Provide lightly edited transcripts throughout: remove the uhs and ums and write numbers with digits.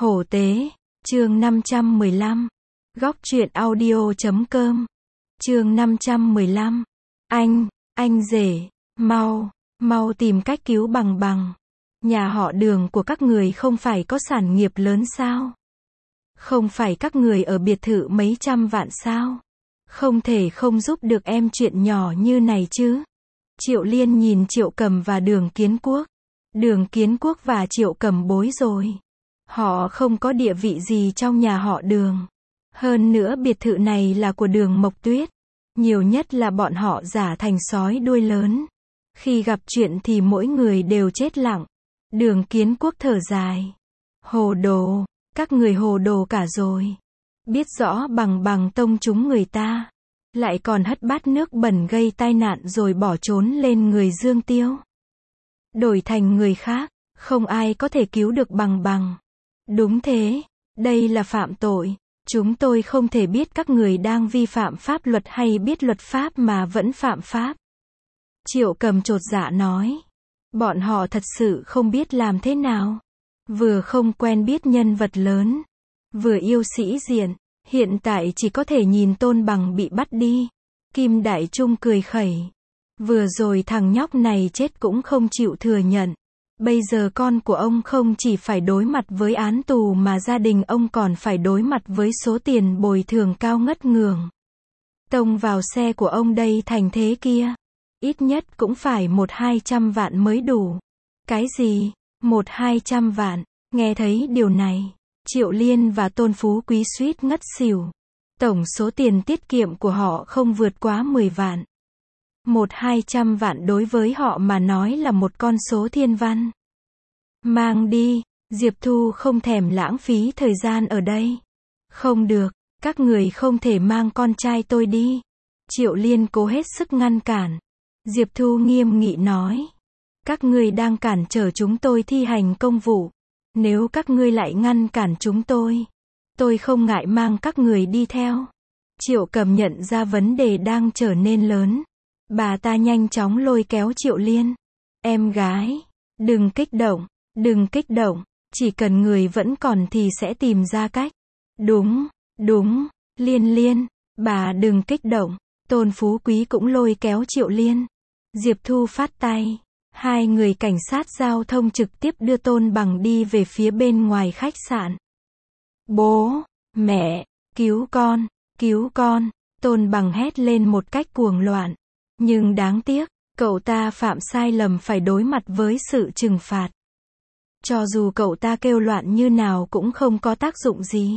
Hổ tế, chương 515. Góc truyện audio.com. Chương 515. Anh rể, mau tìm cách cứu Bằng Bằng. Nhà họ Đường của các người không phải có sản nghiệp lớn sao? Không phải các người ở biệt thự mấy trăm vạn sao? Không thể không giúp được em chuyện nhỏ như này chứ? Triệu Liên nhìn Triệu Cầm và Đường Kiến Quốc. Đường Kiến Quốc và Triệu Cầm bối rồi. Họ không có địa vị gì trong nhà họ Đường. Hơn nữa biệt thự này là của Đường Mộc Tuyết. Nhiều nhất là bọn họ giả thành sói đuôi lớn. Khi gặp chuyện thì mỗi người đều chết lặng. Đường Kiến Quốc thở dài. Hồ đồ, các người hồ đồ cả rồi. Biết rõ Bằng Bằng tông chúng người ta. Lại còn hất bát nước bẩn gây tai nạn rồi bỏ trốn lên người Dương Tiêu. Đổi thành người khác, không ai có thể cứu được Bằng Bằng. Đúng thế, đây là phạm tội. Chúng tôi không thể biết các người đang vi phạm pháp luật hay biết luật pháp mà vẫn phạm pháp. Triệu Cầm chột dạ nói. Bọn họ thật sự không biết làm thế nào. Vừa không quen biết nhân vật lớn, vừa yêu sĩ diện. Hiện tại chỉ có thể nhìn Tôn Bằng bị bắt đi. Kim Đại Trung cười khẩy. Vừa rồi thằng nhóc này chết cũng không chịu thừa nhận. Bây giờ con của ông không chỉ phải đối mặt với án tù mà gia đình ông còn phải đối mặt với số tiền bồi thường cao ngất ngường. Tông vào xe của ông đây thành thế kia. Ít nhất cũng phải 100-200 vạn mới đủ. Cái gì? 100-200 vạn? Nghe thấy điều này, Triệu Liên và Tôn Phú Quý suýt ngất xỉu. Tổng số tiền tiết kiệm của họ không vượt quá 10 vạn. 100-200 vạn đối với họ mà nói là một con số thiên văn. Mang đi, Diệp Thu không thèm lãng phí thời gian ở đây. Không được, các người không thể mang con trai tôi đi. Triệu Liên cố hết sức ngăn cản. Diệp Thu nghiêm nghị nói. Các ngươi đang cản trở chúng tôi thi hành công vụ. Nếu các ngươi lại ngăn cản chúng tôi không ngại mang các người đi theo. Triệu Cầm nhận ra vấn đề đang trở nên lớn. Bà ta nhanh chóng lôi kéo Triệu Liên. Em gái, đừng kích động, chỉ cần người vẫn còn thì sẽ tìm ra cách. Đúng, Liên, bà đừng kích động. Tôn Phú Quý cũng lôi kéo Triệu Liên. Diệp Thu phát tay. Hai người cảnh sát giao thông trực tiếp đưa Tôn Bằng đi về phía bên ngoài khách sạn. Bố, mẹ, cứu con, Tôn Bằng hét lên một cách cuồng loạn. Nhưng đáng tiếc, cậu ta phạm sai lầm phải đối mặt với sự trừng phạt. Cho dù cậu ta kêu loạn như nào cũng không có tác dụng gì.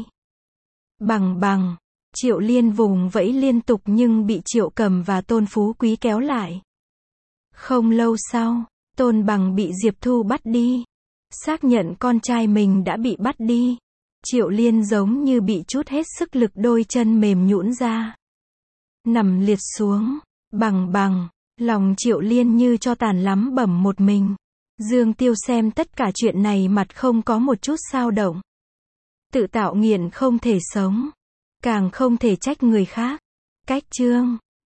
Bằng, Triệu Liên vùng vẫy liên tục nhưng bị Triệu Cầm và Tôn Phú Quý kéo lại. Không lâu sau, Tôn Bằng bị Diệp Thu bắt đi. Xác nhận con trai mình đã bị bắt đi. Triệu Liên giống như bị trút hết sức lực, đôi chân mềm nhũn ra. Nằm liệt xuống. Bằng, lòng Triệu Liên như cho tàn lắm bẩm một mình. Dương Tiêu xem tất cả chuyện này mặt không có một chút xao động. Tự tạo nghiện không thể sống. Càng không thể trách người khác. Cách chương